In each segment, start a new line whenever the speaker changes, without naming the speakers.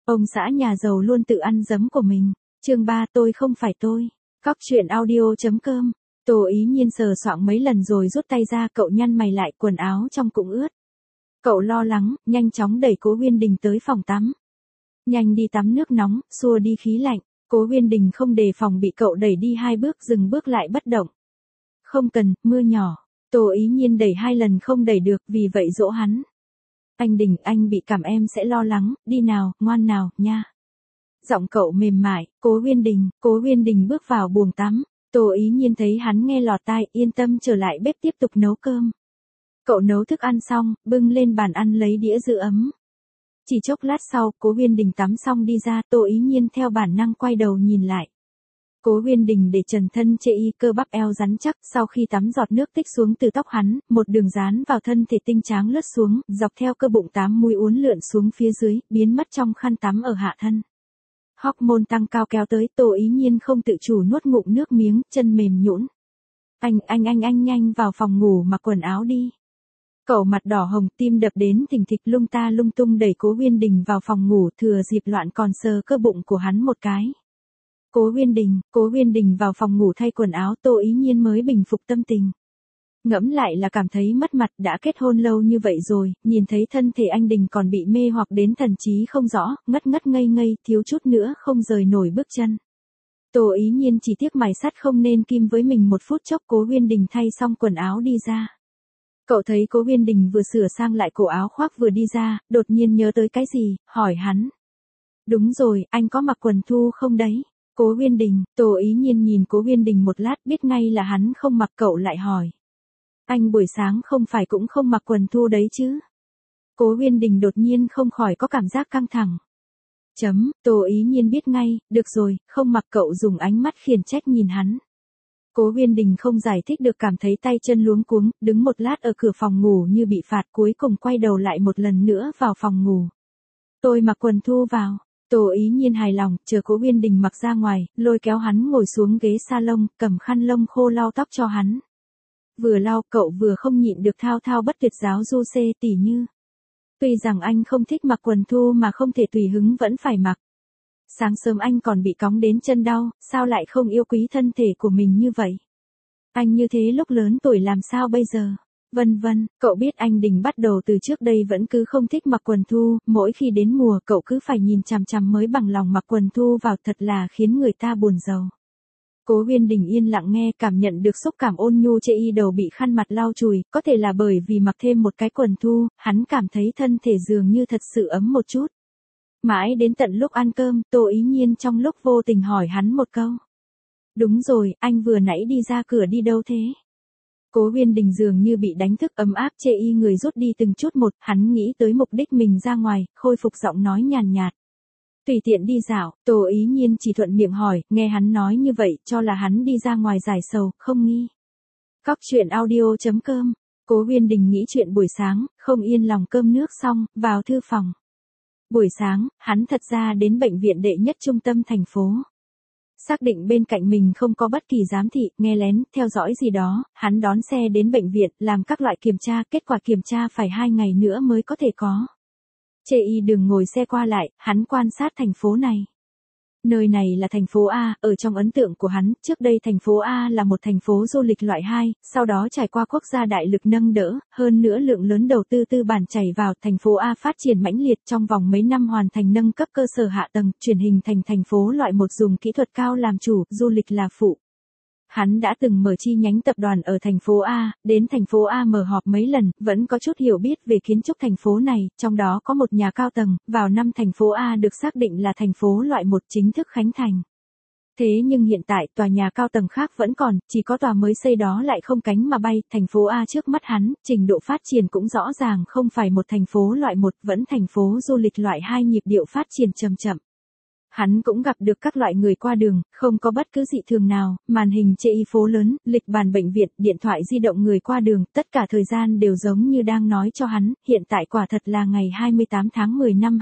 Ông xã nhà giàu luôn tự ăn dấm của mình. Chương 3 tôi không phải tôi. Cóc truyện audio.com. Tô Ý Nhiên sờ soạng mấy lần rồi rút tay ra, cậu nhăn mày lại, quần áo trong cũng ướt. Cậu lo lắng, nhanh chóng đẩy Cố Uyên Đình tới phòng tắm. Nhanh đi tắm nước nóng, xua đi khí lạnh. Cố Uyên Đình không đề phòng bị cậu đẩy đi 2 bước, dừng bước lại bất động. Không cần, mưa nhỏ. Tô Ý Nhiên đẩy 2 lần không đẩy được, vì vậy dỗ hắn. Anh Đình, anh bị cảm em sẽ lo lắng, đi nào, ngoan nào, nha. Giọng cậu mềm mại. Cố Uyên Đình bước vào buồng tắm. Tô Ý Nhiên thấy hắn nghe lọt tai, yên tâm trở lại bếp tiếp tục nấu cơm. Cậu nấu thức ăn xong, bưng lên bàn ăn lấy đĩa giữ ấm. Chỉ chốc lát sau, Cố Uyên Đình tắm xong đi ra, Tô Ý Nhiên theo bản năng quay đầu nhìn lại. Cố Uyên Đình để trần thân chê y, cơ bắp eo rắn chắc, sau khi tắm giọt nước tích xuống từ tóc hắn, một đường dán vào thân thể tinh tráng lướt xuống, dọc theo cơ bụng 8 múi uốn lượn xuống phía dưới, biến mất trong khăn tắm ở hạ thân. Hormone tăng cao kéo tới, Tô Ý Nhiên không tự chủ nuốt ngụm nước miếng, chân mềm nhũn. Anh nhanh vào phòng ngủ mặc quần áo đi. Cậu mặt đỏ hồng, tim đập đến thình thịch, lung ta lung tung đẩy Cố Uyên Đình vào phòng ngủ, thừa dịp loạn còn sờ cơ bụng của hắn một cái. Cố Uyên Đình vào phòng ngủ thay quần áo, Tô Ý Nhiên mới bình phục tâm tình. Ngẫm lại là cảm thấy mất mặt, đã kết hôn lâu như vậy rồi, nhìn thấy thân thể anh Đình còn bị mê hoặc đến thần trí không rõ, ngất ngây, thiếu chút nữa không rời nổi bước chân. Tô Ý Nhiên chỉ tiếc mài sắt không nên kim với mình một phút chốc. Cố Uyên Đình thay xong quần áo đi ra. Cậu thấy Cố Uyên Đình vừa sửa sang lại cổ áo khoác vừa đi ra, đột nhiên nhớ tới cái gì, hỏi hắn. Đúng rồi, anh có mặc quần thu không đấy? Cố Uyên Đình. Tô Ý Nhiên nhìn Cố Uyên Đình một lát, biết ngay là hắn không mặc, cậu lại hỏi. Anh buổi sáng không phải cũng không mặc quần thu đấy chứ? Cố Uyên Đình đột nhiên không khỏi có cảm giác căng thẳng. Tô Ý Nhiên biết ngay, được rồi, không mặc. Cậu dùng ánh mắt khiển trách nhìn hắn. Cố Uyên Đình không giải thích được, cảm thấy tay chân luống cuống, đứng một lát ở cửa phòng ngủ như bị phạt, cuối cùng quay đầu lại một lần nữa vào phòng ngủ. Tôi mặc quần thu vào. Tô Ý Nhiên hài lòng, chờ Cố Uyên Đình mặc ra ngoài, lôi kéo hắn ngồi xuống ghế salon, cầm khăn lông khô lau tóc cho hắn. Vừa lau, cậu vừa không nhịn được thao bất tuyệt giáo du xê, tỉ như. Tuy rằng anh không thích mặc quần thu mà không thể tùy hứng vẫn phải mặc. Sáng sớm anh còn bị cóng đến chân đau, sao lại không yêu quý thân thể của mình như vậy? Anh như thế lúc lớn tuổi làm sao bây giờ? Vân vân. Cậu biết anh Đình bắt đầu từ trước đây vẫn cứ không thích mặc quần thu, mỗi khi đến mùa cậu cứ phải nhìn chằm chằm mới bằng lòng mặc quần thu vào, thật là khiến người ta buồn rầu. Cố Uyên Đình yên lặng nghe, cảm nhận được xúc cảm ôn nhu chê y đầu bị khăn mặt lau chùi, có thể là bởi vì mặc thêm một cái quần thu, hắn cảm thấy thân thể dường như thật sự ấm một chút. Mãi đến tận lúc ăn cơm, Tô Ý Nhiên trong lúc vô tình hỏi hắn một câu. Đúng rồi, anh vừa nãy đi ra cửa đi đâu thế? Cố Uyên Đình dường như bị đánh thức, ấm áp chê y người rút đi từng chút một, hắn nghĩ tới mục đích mình ra ngoài, khôi phục giọng nói nhàn nhạt. Tùy tiện đi dạo. Tô Ý Nhiên chỉ thuận miệng hỏi, nghe hắn nói như vậy, cho là hắn đi ra ngoài giải sầu, không nghi. Cóc truyện audio.com. Cố Uyên Đình nghĩ chuyện buổi sáng, không yên lòng, cơm nước xong, vào thư phòng. Buổi sáng, hắn thật ra đến bệnh viện đệ nhất trung tâm thành phố. Xác định bên cạnh mình không có bất kỳ giám thị, nghe lén, theo dõi gì đó, hắn đón xe đến bệnh viện, làm các loại kiểm tra, kết quả kiểm tra phải 2 ngày nữa mới có thể có. Chê y đường ngồi xe qua lại, hắn quan sát thành phố này. Nơi này là thành phố A, ở trong ấn tượng của hắn, trước đây thành phố A là một thành phố du lịch loại 2, sau đó trải qua quốc gia đại lực nâng đỡ, hơn nữa lượng lớn đầu tư tư bản chảy vào, thành phố A phát triển mãnh liệt, trong vòng mấy năm hoàn thành nâng cấp cơ sở hạ tầng, chuyển hình thành thành phố loại 1 dùng kỹ thuật cao làm chủ, du lịch là phụ. Hắn đã từng mở chi nhánh tập đoàn ở thành phố A, đến thành phố A mở họp mấy lần, vẫn có chút hiểu biết về kiến trúc thành phố này, trong đó có một nhà cao tầng, vào năm thành phố A được xác định là thành phố loại 1 chính thức khánh thành. Thế nhưng hiện tại tòa nhà cao tầng khác vẫn còn, chỉ có tòa mới xây đó lại không cánh mà bay, thành phố A trước mắt hắn, trình độ phát triển cũng rõ ràng không phải một thành phố loại 1, vẫn thành phố du lịch loại 2, nhịp điệu phát triển chậm chậm. Hắn cũng gặp được các loại người qua đường, không có bất cứ dị thường nào, màn hình chê y phố lớn, lịch bàn bệnh viện, điện thoại di động người qua đường, tất cả thời gian đều giống như đang nói cho hắn, hiện tại quả thật là ngày 28 tháng 10 năm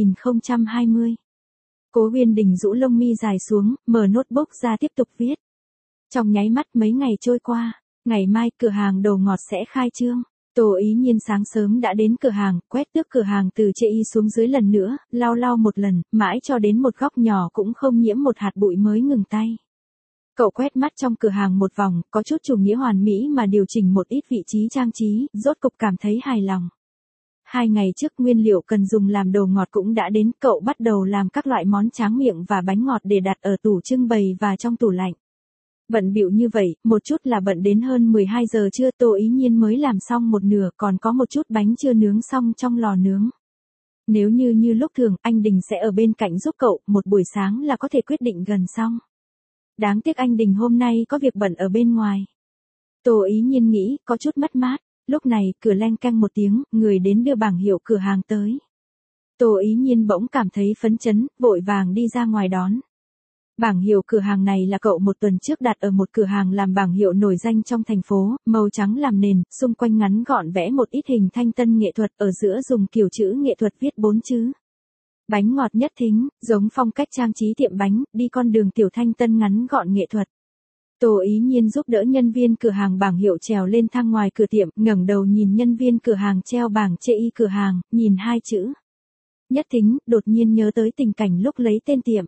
2020. Cố Uyên Đình rũ lông mi dài xuống, mở notebook ra tiếp tục viết. Trong nháy mắt mấy ngày trôi qua, ngày mai cửa hàng đồ ngọt sẽ khai trương. Tô Ý Nhiên sáng sớm đã đến cửa hàng, quét tước cửa hàng từ trên y xuống dưới lần nữa, lau một lần, mãi cho đến một góc nhỏ cũng không nhiễm một hạt bụi mới ngừng tay. Cậu quét mắt trong cửa hàng một vòng, có chút chủ nghĩa hoàn mỹ mà điều chỉnh một ít vị trí trang trí, rốt cục cảm thấy hài lòng. 2 ngày trước nguyên liệu cần dùng làm đồ ngọt cũng đã đến, cậu bắt đầu làm các loại món tráng miệng và bánh ngọt để đặt ở tủ trưng bày và trong tủ lạnh. Bận bịu như vậy, một chút là bận đến hơn 12 giờ trưa. Tô Ý Nhiên mới làm xong một nửa, còn có một chút bánh chưa nướng xong trong lò nướng. Nếu như lúc thường, anh Đình sẽ ở bên cạnh giúp cậu, một buổi sáng là có thể quyết định gần xong. Đáng tiếc anh Đình hôm nay có việc bận ở bên ngoài. Tô Ý Nhiên nghĩ, có chút mất mát. Lúc này, cửa leng keng một tiếng, người đến đưa bảng hiệu cửa hàng tới. Tô Ý Nhiên bỗng cảm thấy phấn chấn, vội vàng đi ra ngoài đón. Bảng hiệu cửa hàng này là cậu một tuần trước đặt ở một cửa hàng làm bảng hiệu nổi danh trong thành phố, màu trắng làm nền, xung quanh ngắn gọn vẽ một ít hình thanh tân nghệ thuật, ở giữa dùng kiểu chữ nghệ thuật viết 4 chữ. Bánh ngọt Nhất Thính, giống phong cách trang trí tiệm bánh, đi con đường tiểu thanh tân ngắn gọn nghệ thuật. Tô Ý Nhiên giúp đỡ nhân viên cửa hàng bảng hiệu trèo lên thang ngoài cửa tiệm, ngẩng đầu nhìn nhân viên cửa hàng treo bảng chê y cửa hàng, nhìn 2 chữ Nhất Thính, đột nhiên nhớ tới tình cảnh lúc lấy tên tiệm.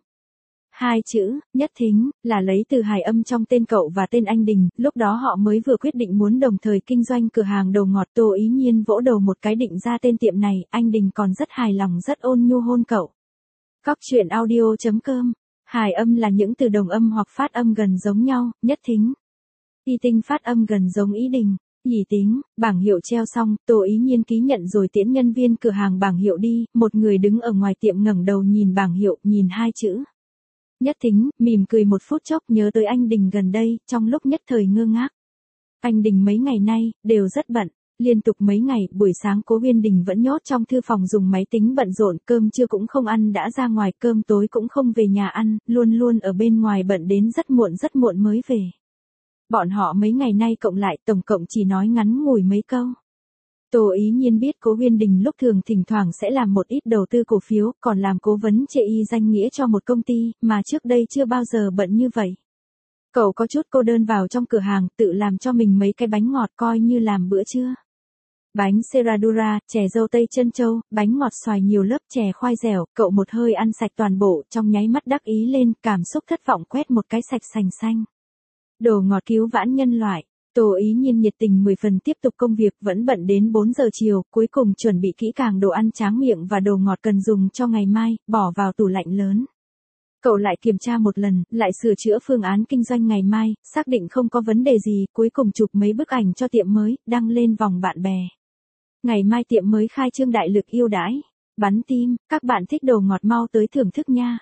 2 chữ Nhất Thính là lấy từ hài âm trong tên cậu và tên anh Đình, lúc đó họ mới vừa quyết định muốn đồng thời kinh doanh cửa hàng đồ ngọt. Tô Ý Nhiên vỗ đầu một cái định ra tên tiệm này, anh Đình còn rất hài lòng, rất ôn nhu hôn cậu. Cóc truyện audio.com. Hài âm là những từ đồng âm hoặc phát âm gần giống nhau, Nhất Thính. Y tinh phát âm gần giống Ý Đình. Nhỉ tính, bảng hiệu treo xong, Tô Ý Nhiên ký nhận rồi tiễn nhân viên cửa hàng bảng hiệu đi, một người đứng ở ngoài tiệm ngẩng đầu nhìn bảng hiệu, nhìn 2 chữ Nhất Thính, mỉm cười một phút chốc nhớ tới anh Đình gần đây, trong lúc nhất thời ngơ ngác. Anh Đình mấy ngày nay, đều rất bận, liên tục mấy ngày, buổi sáng Cố Uyên Đình vẫn nhốt trong thư phòng dùng máy tính bận rộn, cơm trưa cũng không ăn đã ra ngoài, cơm tối cũng không về nhà ăn, luôn luôn ở bên ngoài bận đến rất muộn mới về. Bọn họ mấy ngày nay cộng lại tổng cộng chỉ nói ngắn ngủi mấy câu. Tô Ý Nhiên biết Cố Uyên Đình lúc thường thỉnh thoảng sẽ làm một ít đầu tư cổ phiếu, còn làm cố vấn chê y danh nghĩa cho một công ty, mà trước đây chưa bao giờ bận như vậy. Cậu có chút cô đơn vào trong cửa hàng, tự làm cho mình mấy cái bánh ngọt coi như làm bữa trưa. Bánh Serradura, chè dâu tây trân châu, bánh ngọt xoài nhiều lớp chè khoai dẻo, cậu một hơi ăn sạch toàn bộ, trong nháy mắt đắc ý lên, cảm xúc thất vọng quét một cái sạch sành xanh. Đồ ngọt cứu vãn nhân loại. Tô Ý Nhiên nhiệt tình 10 phần tiếp tục công việc, vẫn bận đến 4 giờ chiều, cuối cùng chuẩn bị kỹ càng đồ ăn tráng miệng và đồ ngọt cần dùng cho ngày mai, bỏ vào tủ lạnh lớn. Cậu lại kiểm tra một lần, lại sửa chữa phương án kinh doanh ngày mai, xác định không có vấn đề gì, cuối cùng chụp mấy bức ảnh cho tiệm mới, đăng lên vòng bạn bè. Ngày mai tiệm mới khai trương đại lực ưu đãi, bắn tim, các bạn thích đồ ngọt mau tới thưởng thức nha.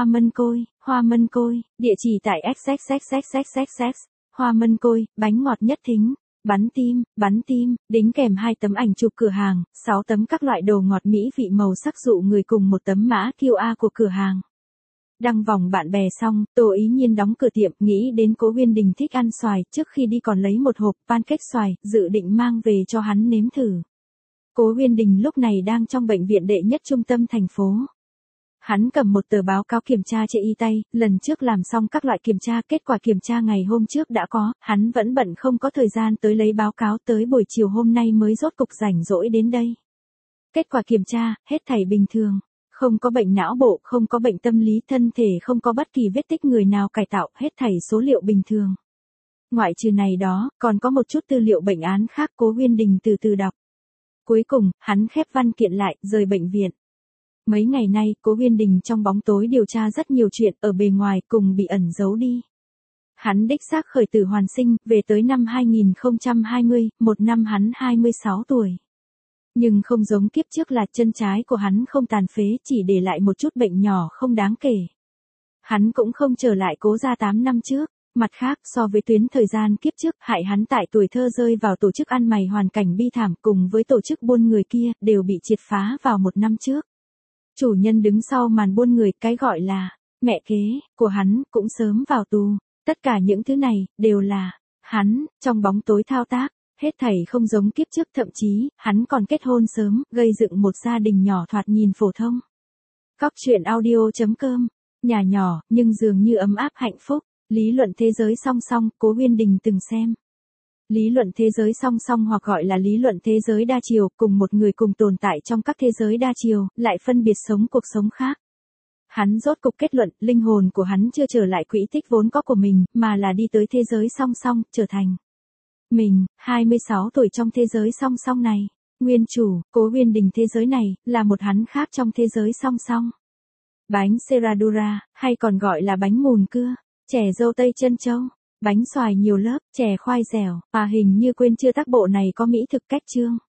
Hoa Mân Côi, địa chỉ tại XXXXXXX. Hoa Mân Côi, bánh ngọt Nhất Thính, bắn tim, đính kèm 2 tấm ảnh chụp cửa hàng, 6 tấm các loại đồ ngọt mỹ vị màu sắc dụ người cùng một tấm mã QR của cửa hàng. Đăng vòng bạn bè xong, Tô Ý Nhiên đóng cửa tiệm, nghĩ đến Cố Uyên Đình thích ăn xoài, trước khi đi còn lấy một hộp pancake xoài, dự định mang về cho hắn nếm thử. Cố Uyên Đình lúc này đang trong bệnh viện đệ nhất trung tâm thành phố. Hắn cầm một tờ báo cáo kiểm tra trên y tay, lần trước làm xong các loại kiểm tra, kết quả kiểm tra ngày hôm trước đã có, hắn vẫn bận không có thời gian tới lấy báo cáo, tới buổi chiều hôm nay mới rốt cục rảnh rỗi đến đây. Kết quả kiểm tra, hết thảy bình thường, không có bệnh não bộ, không có bệnh tâm lý, thân thể không có bất kỳ vết tích người nào cải tạo, hết thảy số liệu bình thường. Ngoại trừ này đó, còn có một chút tư liệu bệnh án khác. Cố Uyên Đình từ từ đọc. Cuối cùng, hắn khép văn kiện lại, rời bệnh viện. Mấy ngày nay, Cố Uyên Đình trong bóng tối điều tra rất nhiều chuyện, ở bề ngoài cùng bị ẩn giấu đi. Hắn đích xác khởi tử hoàn sinh, về tới năm 2020, một năm hắn 26 tuổi. Nhưng không giống kiếp trước là chân trái của hắn không tàn phế, chỉ để lại một chút bệnh nhỏ không đáng kể. Hắn cũng không trở lại Cố gia 8 năm trước. Mặt khác, so với tuyến thời gian kiếp trước, hại hắn tại tuổi thơ rơi vào tổ chức ăn mày hoàn cảnh bi thảm cùng với tổ chức buôn người kia, đều bị triệt phá vào 1 năm trước. Chủ nhân đứng sau màn buôn người, cái gọi là mẹ kế của hắn, cũng sớm vào tù. Tất cả những thứ này, đều là hắn, trong bóng tối thao tác, hết thảy không giống kiếp trước, thậm chí, hắn còn kết hôn sớm, gây dựng một gia đình nhỏ thoạt nhìn phổ thông. Cóc truyện audio.com, nhà nhỏ, nhưng dường như ấm áp hạnh phúc, lý luận thế giới song song, Cố Uyên Đình từng xem. Lý luận thế giới song song hoặc gọi là lý luận thế giới đa chiều, cùng một người cùng tồn tại trong các thế giới đa chiều, lại phân biệt sống cuộc sống khác. Hắn rốt cục kết luận, linh hồn của hắn chưa trở lại quỹ tích vốn có của mình, mà là đi tới thế giới song song, trở thành mình, 26 tuổi trong thế giới song song này. Nguyên chủ, Cố Uyên Đình thế giới này, là một hắn khác trong thế giới song song. Bánh Serradura, hay còn gọi là bánh mùn cưa, chè dâu tây trân châu, bánh xoài nhiều lớp, chè khoai dẻo, hình như quên chưa tác bộ này có mỹ thực cách chương.